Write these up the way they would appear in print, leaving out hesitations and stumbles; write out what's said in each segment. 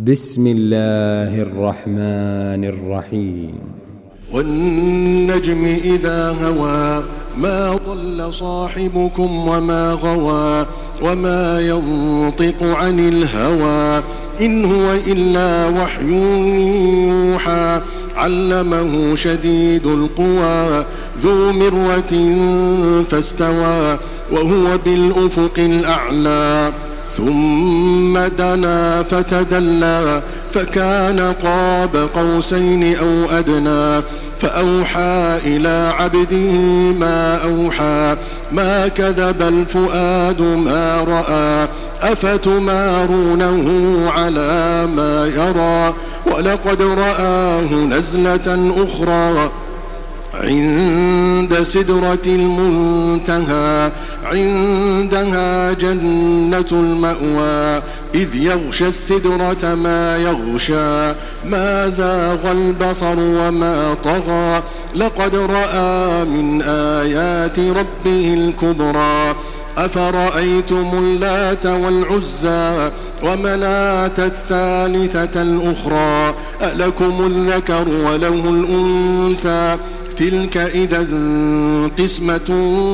بسم الله الرحمن الرحيم. والنجم إذا هوى ما ضل صاحبكم وما غوى وما ينطق عن الهوى إن هو إلا وحي يوحى علمه شديد القوى ذو مرة فاستوى وهو بالأفق الأعلى ثم دنا فتدلى فكان قاب قوسين أو أدنى فأوحى إلى عبده ما أوحى ما كذب الفؤاد ما رأى أفتمارونه على ما يرى ولقد رآه نزلة أخرى عند سدرة المنتهى عندها جنة المأوى إذ يغشى السدرة ما يغشى ما زاغ البصر وما طغى لقد رأى من آيات ربه الكبرى أفرأيتم اللات والعزى ومناة الثالثة الأخرى ألكم الذكر وله الأنثى تلك إذا قسمة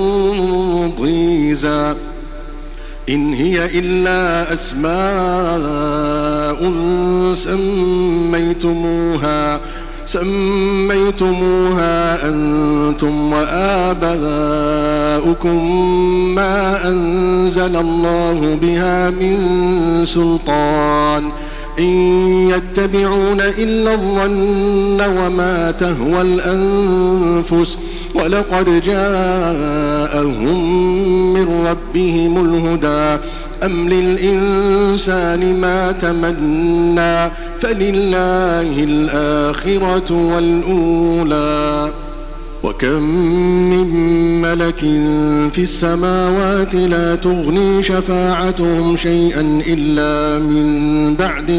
ضيزى إن هي إلا أسماء سميتموها أنتم وآباؤكم ما أنزل الله بها من سلطان إن يتبعون إلا الظن وما تهوى الأنفس ولقد جاءهم من ربهم الهدى أم للإنسان ما تمنى فلله الآخرة والأولى وكم من ملك في السماوات لا تغني شفاعتهم شيئا إلا من بعد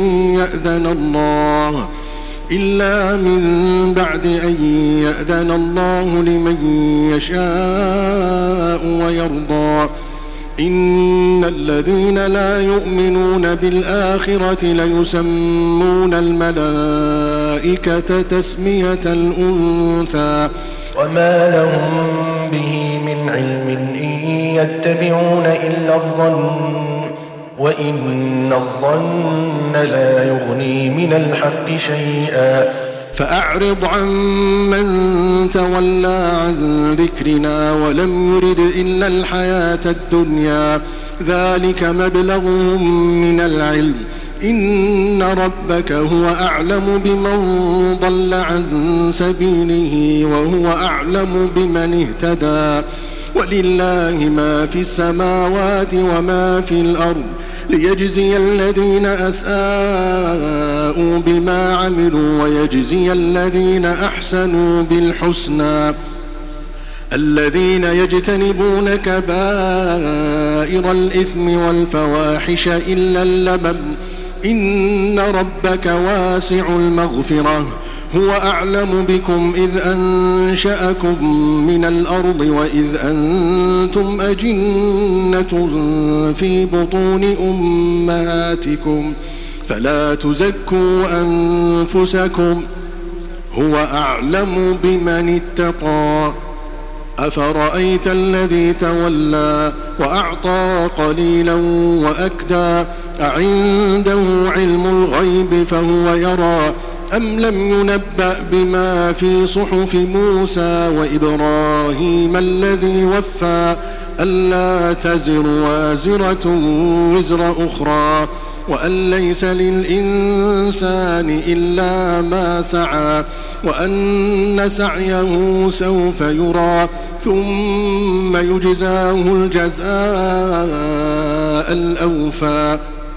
أن يأذن الله لمن يشاء ويرضى إن الذين لا يؤمنون بالآخرة ليسمون الملائكة تسمية الأنثى وما لهم به من علم إن يتبعون إلا الظن وإن الظن لا يغني من الحق شيئا فأعرض عن من تولى عن ذكرنا ولم يرد إلا الحياة الدنيا ذلك مبلغهم من العلم إن ربك هو أعلم بمن ضل عن سبيله وهو أعلم بمن اهتدى ولله ما في السماوات وما في الأرض ليجزي الذين أساءوا بما عملوا ويجزي الذين أحسنوا بالحسنى الذين يجتنبون كبائر الإثم والفواحش إلا اللمم إن ربك واسع المغفرة هو أعلم بكم إذ أنشأكم من الأرض وإذ أنتم أجنة في بطون أمهاتكم فلا تزكوا أنفسكم هو أعلم بمن اتقى أفرأيت الذي تولى وأعطى قليلا وأكدى أعنده علم الغيب فهو يرى أم لم ينبأ بما في صحف موسى وإبراهيم الذي وفى ألا تزر وازرة وزر أخرى وأن ليس للإنسان إلا ما سعى وأن سعيه سوف يرى ثم يجزاه الجزاء الأوفى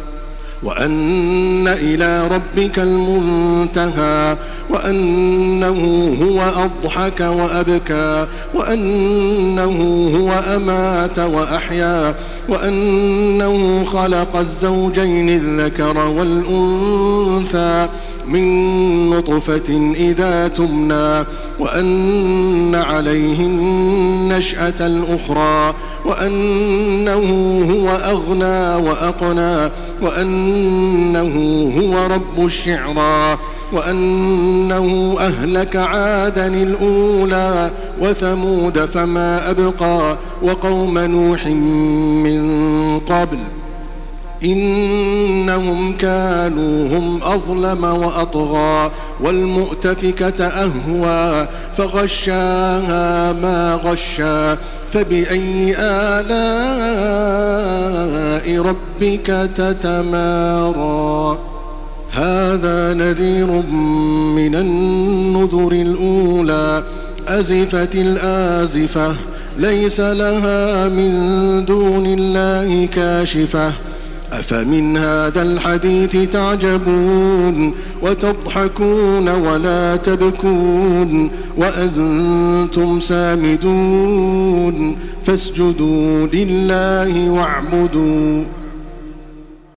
وأن إلى ربك المنتهى وأنه هو أضحك وأبكى وأنه هو أمات وأحيا وأنه خلق الزوجين الذكر والأنثى من نطفة إذا تمنى وأن عليه النشأة الأخرى وأنه هو أغنى وأقنى وأنه هو رب الشعرى وأنه أهلك عادا الأولى وثمود فما أبقى وقوم نوح من قبل إنهم كانوا هم أظلم وأطغى والمؤتفكة أهوى فغشاها ما غشا فبأي آلاء ربك تتمارى هذا نذير من النذر الأولى أزفت الآزفة ليس لها من دون الله كاشفة أفمن هذا الحديث تعجبون وتضحكون ولا تبكون وأنتم سامدون فاسجدوا لله واعبدوا